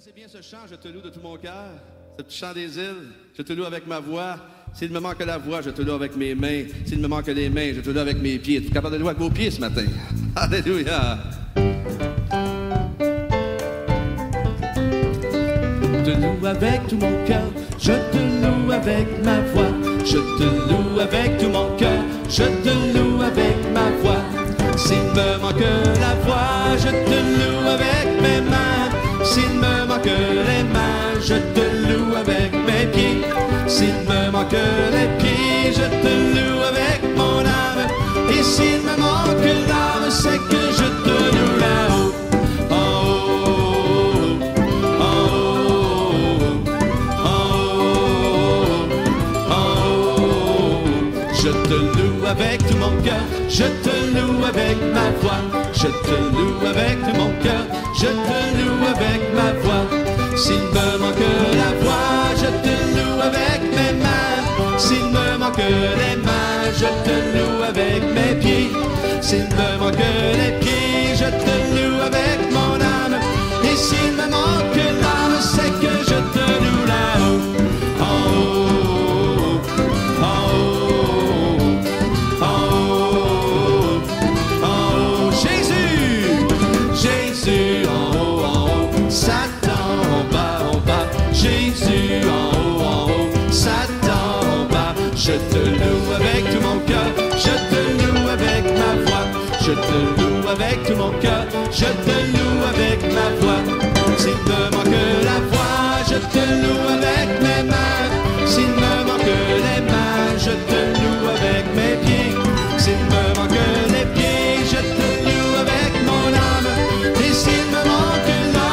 connaissez bien ce chant, Je te loue de tout mon cœur? Ce petit chant des îles, je te loue avec ma voix. S'il me manque la voix, je te loue avec mes mains. S'il me manque les mains, je te loue avec mes pieds. Tu es capable de louer avec vos pieds ce matin? Alléluia! Je te loue avec tout mon cœur, je te loue avec ma voix. Je te loue avec tout mon cœur, je te loue avec ma voix. S'il me manque la voix, je te loue avec mes mains. S'il me manque les mains, je te loue avec mes pieds. S'il me manque les pieds, je te loue avec mon âme. Et s'il me manque l'âme, c'est que je te loue là-haut. Je te loue avec tout mon cœur, je te loue avec ma voix. Je te loue avec tout mon cœur, je te loue avec ma voix. S'il me manque la voix, je te loue avec mes mains. S'il me manque les mains, je te loue avec mes pieds. S'il me manque les pieds, je te loue avec mon âme. Et s'il me manque l'âme, c'est que je te loue là-haut. Jésus en haut, Satan en bas, Jésus en haut, Satan en bas. Je te loue avec tout mon cœur, je te loue avec ma voix. Je te loue avec tout mon cœur, je te loue avec ma voix. S'il me manque la voix, je te loue avec mes mains. S'il me manque les mains, je te loue avec mes pieds. S'il me manque les pieds, je te loue avec mon âme. Et s'il me manque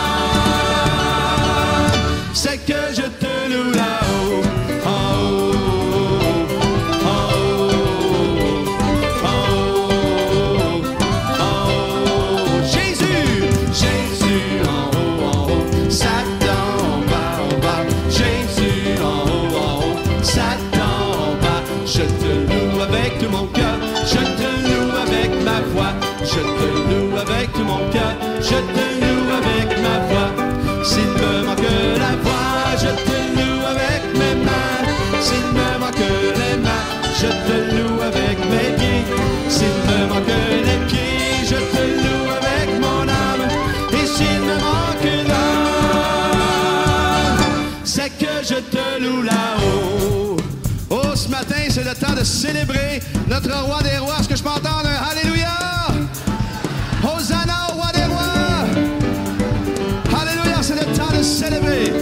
l'âme, c'est que je te loue là-haut, en haut, en haut, en haut, en haut. Jésus, Jésus en haut, Satan en bas, Jésus en haut, Satan en bas. Je te loue avec tout mon cœur, je te loue avec ma voix. Je te loue avec tout mon cœur, je te loue avec ma voix. S'il me manque la voix, je te loue avec mes mains. S'il me manque les mains, je te loue avec mes pieds. S'il me manque les pieds, je te loue avec mon âme. Et s'il me manque l'âme, c'est que je te loue là-haut. Oh, ce matin, c'est le temps de célébrer notre roi des rois. Est-ce que je peux entendre un Alléluia? Hosanna au roi des rois! Alléluia, c'est le temps de célébrer.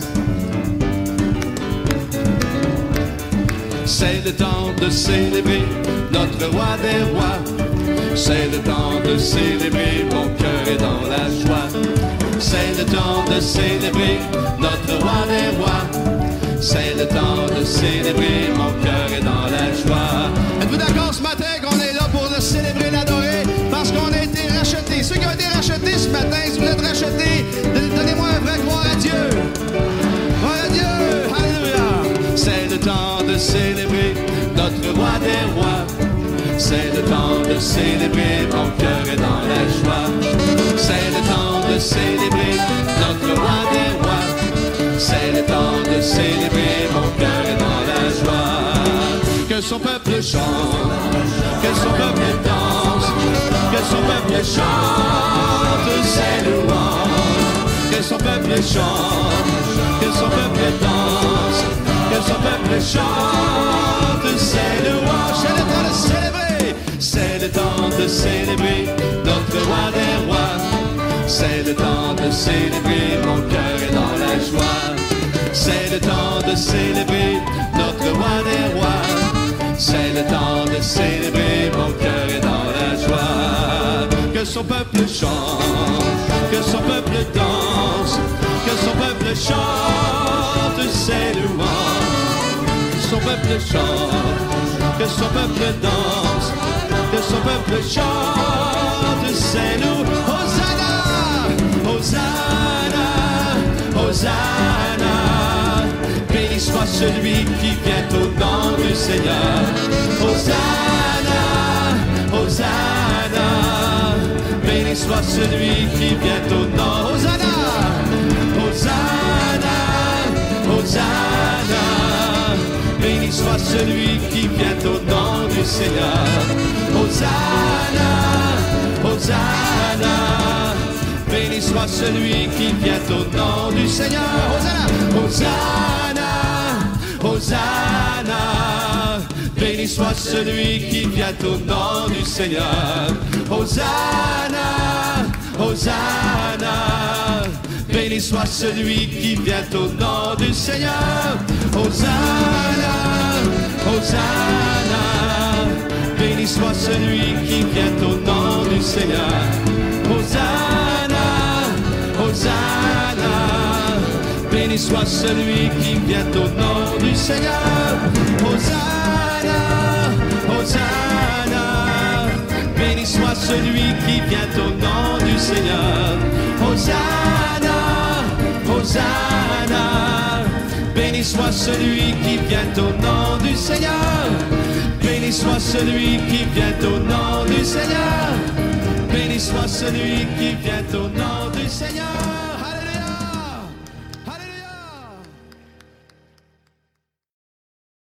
C'est le temps de célébrer notre roi des rois. C'est le temps de célébrer, mon cœur est dans la joie. C'est le temps de célébrer notre roi des rois. C'est le temps de célébrer, mon cœur est dans la joie. Êtes-vous d'accord ce matin qu'on est là pour le célébrer, l'adorer? Parce qu'on a été rachetés. Ceux qui ont été rachetés ce matin, si vous êtes rachetés, donnez-moi un vrai gloire à Dieu. Gloire à Dieu. Alléluia. C'est le temps de célébrer notre roi des rois. C'est le temps de célébrer, mon cœur est dans la joie. C'est le temps de célébrer notre roi des rois. C'est le temps de célébrer, mon cœur est dans la joie. Que son peuple chante, que son peuple danse, que son peuple chante ses louanges. Que son peuple chante, que son peuple danse, que son peuple chante ses louanges. C'est le temps de célébrer, c'est le temps de célébrer notre roi des rois. C'est le temps de célébrer, mon cœur est dans la joie. C'est le temps de célébrer notre roi des rois. C'est le temps de célébrer, mon cœur est dans la joie. Que son peuple chante, que son peuple danse, que son peuple chante ses louanges. Que son peuple chante, que son peuple danse, que son peuple chante ses louanges. Hosanna, Hosanna, Hosanna. Béni soit celui qui vient au nom du Seigneur. Hosanna, Hosanna. Béni soit celui qui vient au nom. Hosanna, Hosanna. du Seigneur. Hosanna, Hosanna, béni soit celui qui vient au nom du Seigneur. Hosanna, Hosanna, Hosanna, béni soit celui qui vient au nom du Seigneur. Hosanna, Hosanna, béni soit celui qui vient au nom du Seigneur. Hosanna, Hosanna, béni soit celui qui vient au nom du Seigneur. Hosanna, Hosanna, béni soit celui qui vient au nom du Seigneur. Hosanna, Hosanna, béni soit celui qui vient au nom du Seigneur. Hosanna, Hosanna, béni soit celui qui vient au nom du Seigneur. Béni soit celui qui vient au nom du Seigneur. Béni soit celui qui vient au nom du Seigneur.